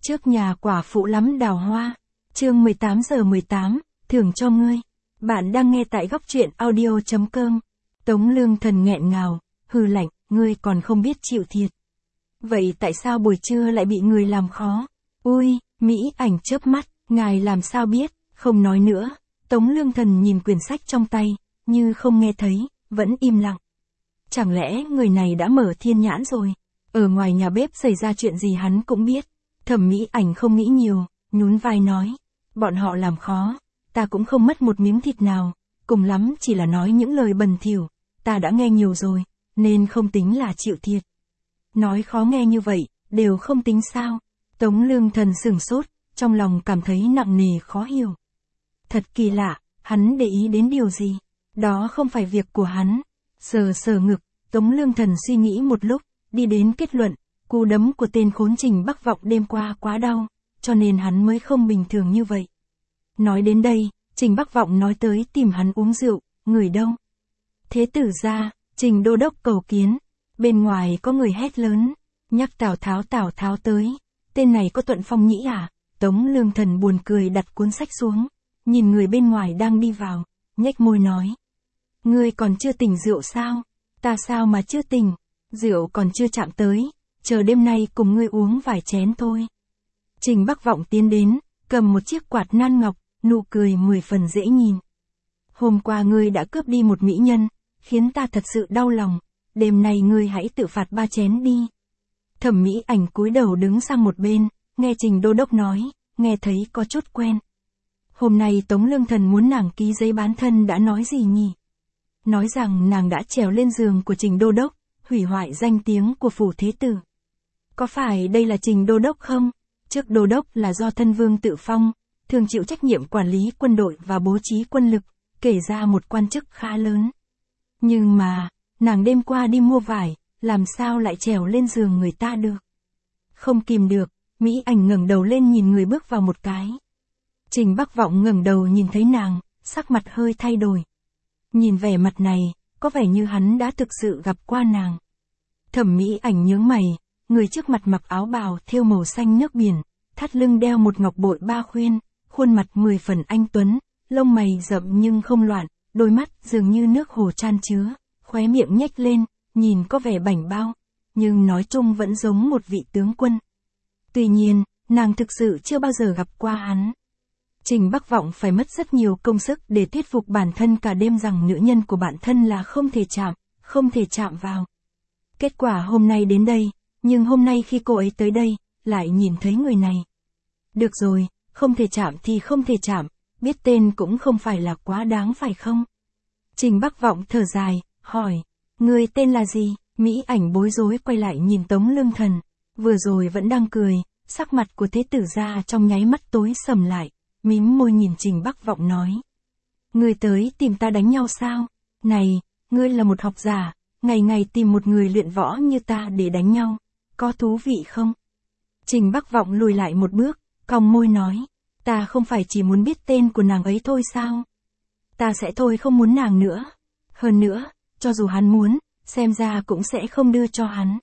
Trước nhà quả phụ lắm đào hoa. Chương 18:18, thưởng cho ngươi. Bạn đang nghe tại góc truyện audio.com. Tống Lương Thần nghẹn ngào, hừ lạnh, ngươi còn không biết chịu thiệt. Vậy tại sao buổi trưa lại bị người làm khó? Ui, Mỹ Ảnh chớp mắt, ngài làm sao biết, không nói nữa. Tống Lương Thần nhìn quyển sách trong tay, như không nghe thấy, vẫn im lặng. Chẳng lẽ người này đã mở thiên nhãn rồi? Ở ngoài nhà bếp xảy ra chuyện gì hắn cũng biết. Thẩm Mỹ Ảnh không nghĩ nhiều, nhún vai nói. Bọn họ làm khó, ta cũng không mất một miếng thịt nào, cùng lắm chỉ là nói những lời bẩn thỉu, ta đã nghe nhiều rồi, nên không tính là chịu thiệt. Nói khó nghe như vậy, đều không tính sao? Tống Lương Thần sửng sốt, trong lòng cảm thấy nặng nề khó hiểu. Thật kỳ lạ, hắn để ý đến điều gì? Đó không phải việc của hắn. Sờ sờ ngực, Tống Lương Thần suy nghĩ một lúc, đi đến kết luận, cú đấm của tên khốn Trình Bắc Vọng đêm qua quá đau, cho nên hắn mới không bình thường như vậy. Nói đến đây, Trình Bắc Vọng nói tới tìm hắn uống rượu, người đâu? Thế tử ra, Trình Đô Đốc cầu kiến, bên ngoài có người hét lớn, nhắc Tào Tháo tới, tên này có Tuận Phong nhĩ à? Tống Lương Thần buồn cười đặt cuốn sách xuống, nhìn người bên ngoài đang đi vào, nhếch môi nói. Ngươi còn chưa tỉnh rượu sao? Ta sao mà chưa tỉnh? Rượu còn chưa chạm tới, chờ đêm nay cùng ngươi uống vài chén thôi. Trình Bắc Vọng tiến đến, cầm một chiếc quạt nan ngọc, nụ cười 10 phần dễ nhìn. Hôm qua ngươi đã cướp đi một mỹ nhân, khiến ta thật sự đau lòng, đêm nay ngươi hãy tự phạt 3 chén đi. Thẩm Mỹ Ảnh cúi đầu đứng sang một bên, nghe Trình Đô Đốc nói, nghe thấy có chút quen. Hôm nay Tống Lương Thần muốn nàng ký giấy bán thân đã nói gì nhỉ? Nói rằng nàng đã trèo lên giường của Trình Đô Đốc, hủy hoại danh tiếng của phủ thế tử. Có phải đây là Trình Đô Đốc không? Trước Đô Đốc là do thân vương tự phong, thường chịu trách nhiệm quản lý quân đội và bố trí quân lực, kể ra một quan chức khá lớn. Nhưng mà, nàng đêm qua đi mua vải, làm sao lại trèo lên giường người ta được? Không kìm được, Mỹ Ảnh ngẩng đầu lên nhìn người bước vào một cái. Trình Bắc Vọng ngẩng đầu nhìn thấy nàng, sắc mặt hơi thay đổi. Nhìn vẻ mặt này, có vẻ như hắn đã thực sự gặp qua nàng. Thẩm Mỹ Ảnh nhướng mày, người trước mặt mặc áo bào thêu màu xanh nước biển, thắt lưng đeo một ngọc bội 3 khuyên, khuôn mặt 10 phần anh tuấn, lông mày rậm nhưng không loạn, đôi mắt dường như nước hồ chan chứa, khóe miệng nhếch lên, nhìn có vẻ bảnh bao, nhưng nói chung vẫn giống một vị tướng quân. Tuy nhiên, nàng thực sự chưa bao giờ gặp qua hắn. Trình Bắc Vọng phải mất rất nhiều công sức để thuyết phục bản thân cả đêm rằng nữ nhân của bản thân là không thể chạm vào. Kết quả hôm nay đến đây, nhưng hôm nay khi cô ấy tới đây, lại nhìn thấy người này. Được rồi, không thể chạm thì không thể chạm, biết tên cũng không phải là quá đáng phải không? Trình Bắc Vọng thở dài, hỏi, người tên là gì? Mỹ Ảnh bối rối quay lại nhìn Tống Lương Thần, vừa rồi vẫn đang cười, sắc mặt của thế tử gia trong nháy mắt tối sầm lại, mím môi nhìn Trình Bắc Vọng nói. Ngươi tới tìm ta đánh nhau sao? Này, ngươi là một học giả, ngày ngày tìm một người luyện võ như ta để đánh nhau, có thú vị không? Trình Bắc Vọng lùi lại một bước, cong môi nói, ta không phải chỉ muốn biết tên của nàng ấy thôi sao? Ta sẽ thôi không muốn nàng nữa. Hơn nữa, cho dù hắn muốn, xem ra cũng sẽ không đưa cho hắn.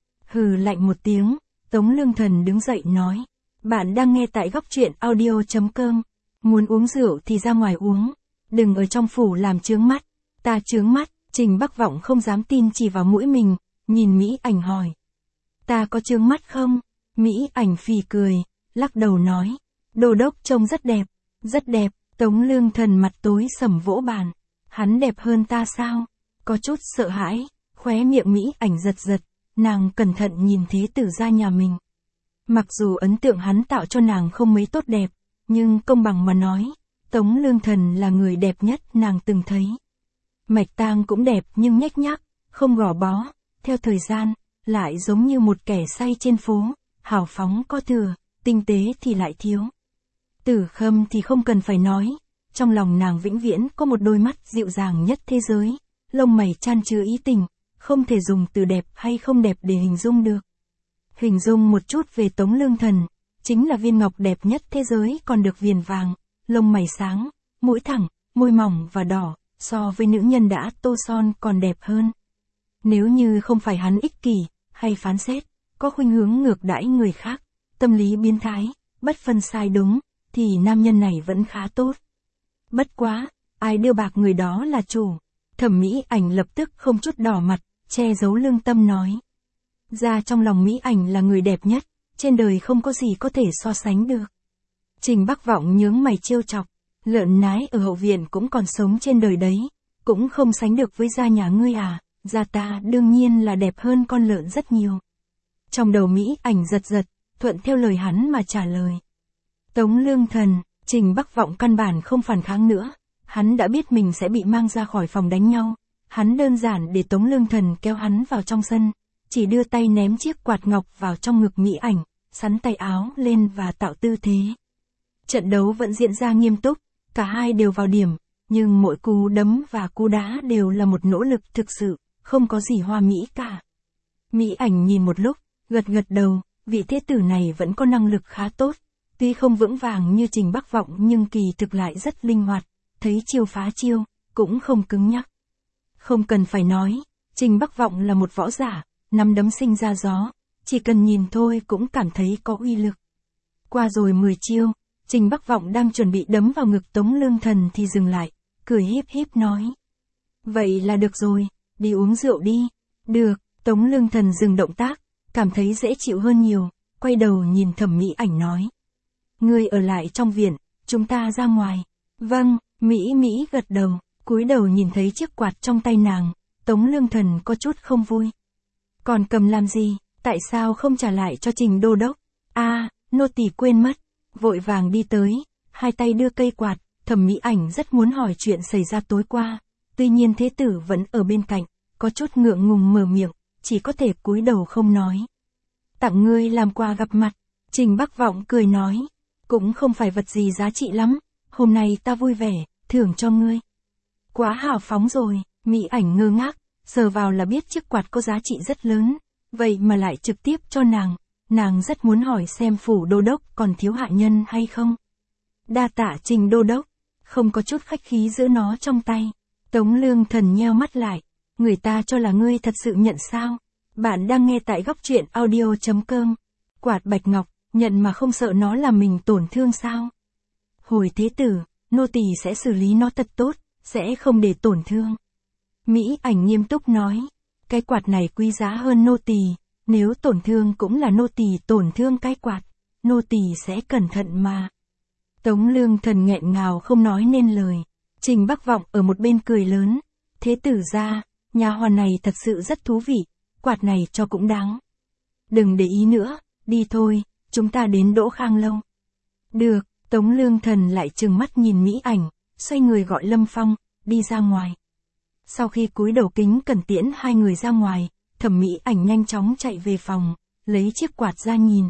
Hừ lạnh một tiếng, Tống Lương Thần đứng dậy nói. Bạn đang nghe tại góc truyện audio.com. Muốn uống rượu thì ra ngoài uống. Đừng ở trong phủ làm chướng mắt. Ta chướng mắt, Trình Bắc Vọng không dám tin chỉ vào mũi mình, nhìn Mỹ Ảnh hỏi. Ta có chướng mắt không? Mỹ Ảnh phì cười, lắc đầu nói. Đô Đốc trông rất đẹp, rất đẹp. Tống Lương Thần mặt tối sầm vỗ bàn. Hắn đẹp hơn ta sao? Có chút sợ hãi, khóe miệng Mỹ Ảnh giật giật, nàng cẩn thận nhìn thế tử gia nhà mình. Mặc dù ấn tượng hắn tạo cho nàng không mấy tốt đẹp, nhưng công bằng mà nói, Tống Lương Thần là người đẹp nhất nàng từng thấy. Mạch tang cũng đẹp nhưng nhếch nhác, không gò bó, theo thời gian, lại giống như một kẻ say trên phố, hào phóng có thừa, tinh tế thì lại thiếu. Tử Khâm thì không cần phải nói, trong lòng nàng vĩnh viễn có một đôi mắt dịu dàng nhất thế giới, lông mày chan chứa ý tình, không thể dùng từ đẹp hay không đẹp để hình dung được. Hình dung một chút về Tống Lương Thần, chính là viên ngọc đẹp nhất thế giới còn được viền vàng, lông mày sáng, mũi thẳng, môi mỏng và đỏ, so với nữ nhân đã tô son còn đẹp hơn. Nếu như không phải hắn ích kỷ, hay phán xét, có khuynh hướng ngược đãi người khác, tâm lý biến thái, bất phân sai đúng, thì nam nhân này vẫn khá tốt. Bất quá, ai đưa bạc người đó là chủ. Thẩm Mỹ Ảnh lập tức không chút đỏ mặt, che giấu lương tâm nói. Ra trong lòng Mỹ Ảnh là người đẹp nhất, trên đời không có gì có thể so sánh được. Trình Bắc Vọng nhướng mày trêu chọc, lợn nái ở hậu viện cũng còn sống trên đời đấy, cũng không sánh được với gia nhà ngươi à, gia ta đương nhiên là đẹp hơn con lợn rất nhiều. Trong đầu Mỹ Ảnh giật giật, thuận theo lời hắn mà trả lời. Tống Lương Thần, Trình Bắc Vọng căn bản không phản kháng nữa, hắn đã biết mình sẽ bị mang ra khỏi phòng đánh nhau, hắn đơn giản để Tống Lương Thần kéo hắn vào trong sân, chỉ đưa tay ném chiếc quạt ngọc vào trong ngực Mỹ Ảnh, sắn tay áo lên và tạo tư thế. Trận đấu vẫn diễn ra nghiêm túc, cả hai đều vào điểm, nhưng mỗi cú đấm và cú đá đều là một nỗ lực thực sự, không có gì hoa mỹ cả. Mỹ Ảnh nhìn một lúc, gật gật đầu, vị thế tử này vẫn có năng lực khá tốt, tuy không vững vàng như Trình Bắc Vọng nhưng kỳ thực lại rất linh hoạt, thấy chiêu phá chiêu, cũng không cứng nhắc. Không cần phải nói, Trình Bắc Vọng là một võ giả, nắm đấm sinh ra gió, chỉ cần nhìn thôi cũng cảm thấy có uy lực. Qua rồi 10 chiêu, Trình Bắc Vọng đang chuẩn bị đấm vào ngực Tống Lương Thần thì dừng lại, cười híp híp nói. Vậy là được rồi, đi uống rượu đi. Được, Tống Lương Thần dừng động tác, cảm thấy dễ chịu hơn nhiều, quay đầu nhìn Thẩm Mỹ Ảnh nói. Ngươi ở lại trong viện, chúng ta ra ngoài. Vâng, Mỹ gật đầu, cúi đầu nhìn thấy chiếc quạt trong tay nàng, Tống Lương Thần có chút không vui. Còn cầm làm gì, tại sao không trả lại cho Trình Đô Đốc? Nô tỳ quên mất, vội vàng đi tới, hai tay đưa cây quạt, Thẩm Mỹ Ảnh rất muốn hỏi chuyện xảy ra tối qua, tuy nhiên thế tử vẫn ở bên cạnh, có chút ngượng ngùng mở miệng, chỉ có thể cúi đầu không nói. Tặng ngươi làm quà gặp mặt, Trình Bắc Vọng cười nói, cũng không phải vật gì giá trị lắm, hôm nay ta vui vẻ, thưởng cho ngươi. Quá hào phóng rồi, Mỹ Ảnh ngơ ngác, sờ vào là biết chiếc quạt có giá trị rất lớn, vậy mà lại trực tiếp cho nàng rất muốn hỏi xem phủ đô đốc còn thiếu hạ nhân hay không. Đa tạ Trình Đô Đốc, không có chút khách khí giữ nó trong tay. Tống Lương Thần nheo mắt lại, người ta cho là ngươi thật sự nhận sao? Bạn đang nghe tại góc truyện audio.com. Quạt bạch ngọc, nhận mà không sợ nó làm mình tổn thương sao? Hồi thế tử, nô tỳ sẽ xử lý nó thật tốt, sẽ không để tổn thương. Mỹ Ảnh nghiêm túc nói, cái quạt này quý giá hơn nô tỳ, nếu tổn thương cũng là nô tỳ tổn thương cái quạt, nô tỳ sẽ cẩn thận mà. Tống Lương Thần nghẹn ngào không nói nên lời. Trình Bắc Vọng ở một bên cười lớn, thế tử ra, nhà hoàn này thật sự rất thú vị, quạt này cho cũng đáng. Đừng để ý nữa, đi thôi, chúng ta đến Đỗ Khang Lâu. Được, Tống Lương Thần lại trừng mắt nhìn Mỹ Ảnh, xoay người gọi Lâm Phong, đi ra ngoài. Sau khi cúi đầu kính cẩn tiễn hai người ra ngoài, Thẩm Mỹ Ảnh nhanh chóng chạy về phòng, lấy chiếc quạt ra nhìn.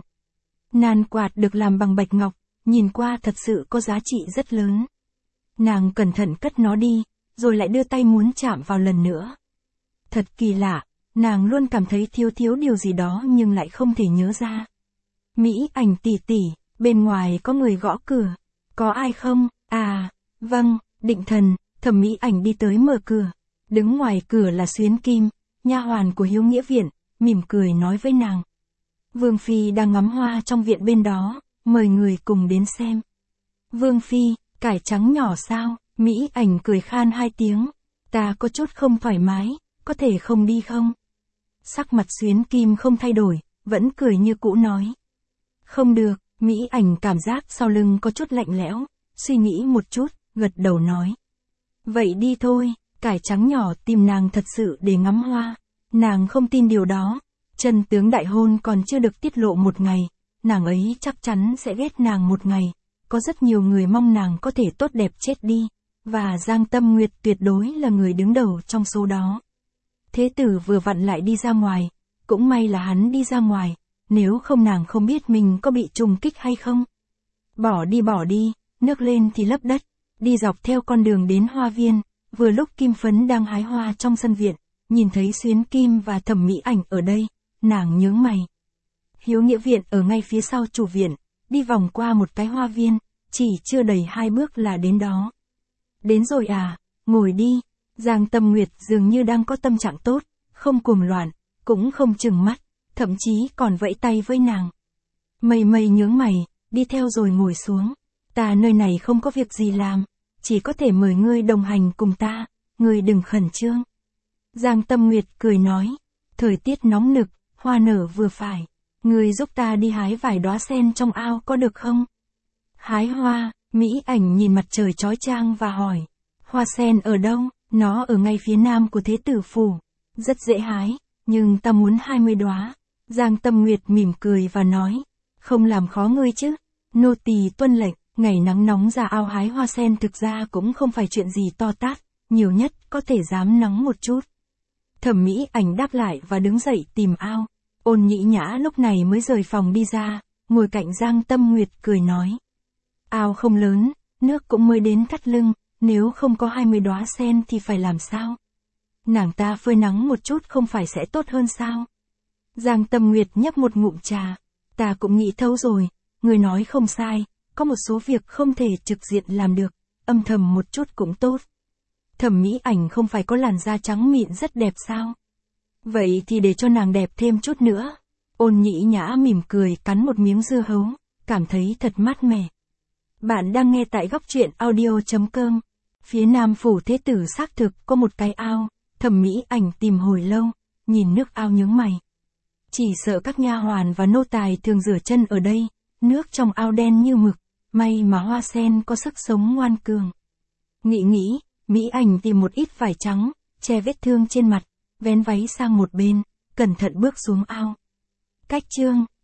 Nan quạt được làm bằng bạch ngọc, nhìn qua thật sự có giá trị rất lớn. Nàng cẩn thận cất nó đi, rồi lại đưa tay muốn chạm vào lần nữa. Thật kỳ lạ, nàng luôn cảm thấy thiếu điều gì đó nhưng lại không thể nhớ ra. Mỹ Ảnh tỷ tỷ, bên ngoài có người gõ cửa. Có ai không? Vâng, Định Thần. Thẩm Mỹ Ảnh đi tới mở cửa. Đứng ngoài cửa là Xuyến Kim, nha hoàn của Hiếu Nghĩa Viện, mỉm cười nói với nàng. Vương Phi đang ngắm hoa trong viện bên đó, mời người cùng đến xem. Vương Phi, cải trắng nhỏ sao? Mỹ Ảnh cười khan hai tiếng. Ta có chút không thoải mái, có thể không đi không? Sắc mặt Xuyến Kim không thay đổi, vẫn cười như cũ nói. Không được, Mỹ Ảnh cảm giác sau lưng có chút lạnh lẽo, suy nghĩ một chút, gật đầu nói. Vậy đi thôi, cải trắng nhỏ tìm nàng thật sự để ngắm hoa. Nàng không tin điều đó, chân tướng đại hôn còn chưa được tiết lộ một ngày, nàng ấy chắc chắn sẽ ghét nàng một ngày, có rất nhiều người mong nàng có thể tốt đẹp chết đi, và Giang Tâm Nguyệt tuyệt đối là người đứng đầu trong số đó. Thế tử vừa vặn lại đi ra ngoài, cũng may là hắn đi ra ngoài, nếu không nàng không biết mình có bị trùng kích hay không. Bỏ đi, nước lên thì lấp đất, đi dọc theo con đường đến hoa viên, vừa lúc Kim Phấn đang hái hoa trong sân viện, nhìn thấy Xuyến Kim và Thẩm Mỹ Ảnh ở đây, nàng nhướng mày. Hiếu Nghĩa Viện ở ngay phía sau chủ viện, đi vòng qua một cái hoa viên, chỉ chưa đầy 2 bước là đến đó. Đến rồi à, ngồi đi. Giang Tâm Nguyệt dường như đang có tâm trạng tốt, không cuồng loạn, cũng không chừng mắt, thậm chí còn vẫy tay với nàng. Mây Mây nhướng mày, đi theo rồi ngồi xuống. Ta nơi này không có việc gì làm, chỉ có thể mời ngươi đồng hành cùng ta, ngươi đừng khẩn trương. Giang Tâm Nguyệt cười nói, thời tiết nóng nực, hoa nở vừa phải, ngươi giúp ta đi hái vài đóa sen trong ao có được không? Hái hoa, Mỹ Ảnh nhìn mặt trời chói chang và hỏi, hoa sen ở đâu? Nó ở ngay phía nam của Thế Tử Phủ, rất dễ hái, nhưng ta muốn 20 đóa. Giang Tâm Nguyệt mỉm cười và nói, không làm khó ngươi chứ, nô tỳ tuân lệnh. Ngày nắng nóng ra ao hái hoa sen thực ra cũng không phải chuyện gì to tát, nhiều nhất có thể dám nắng một chút. Thẩm Mỹ Ảnh đáp lại và đứng dậy tìm ao. Ôn Nhĩ Nhã lúc này mới rời phòng đi ra, ngồi cạnh Giang Tâm Nguyệt cười nói. Ao không lớn, nước cũng mới đến thắt lưng, nếu không có 20 đóa sen thì phải làm sao? Nàng ta phơi nắng một chút không phải sẽ tốt hơn sao? Giang Tâm Nguyệt nhấp một ngụm trà. Ta cũng nghĩ thấu rồi, người nói không sai. Có một số việc không thể trực diện làm được, âm thầm một chút cũng tốt. Thẩm Mỹ Ảnh không phải có làn da trắng mịn rất đẹp sao? Vậy thì để cho nàng đẹp thêm chút nữa. Ôn Nhĩ Nhã mỉm cười cắn một miếng dưa hấu, cảm thấy thật mát mẻ. Bạn đang nghe tại góc truyện audio.com. Phía nam phủ Thế Tử xác thực có một cái ao, Thẩm Mỹ Ảnh tìm hồi lâu, nhìn nước ao nhướng mày. Chỉ sợ các nha hoàn và nô tài thường rửa chân ở đây, nước trong ao đen như mực. May mà hoa sen có sức sống ngoan cường. Nghĩ, Mỹ Ảnh tìm một ít vải trắng, che vết thương trên mặt, vén váy sang một bên, cẩn thận bước xuống ao. Cách chương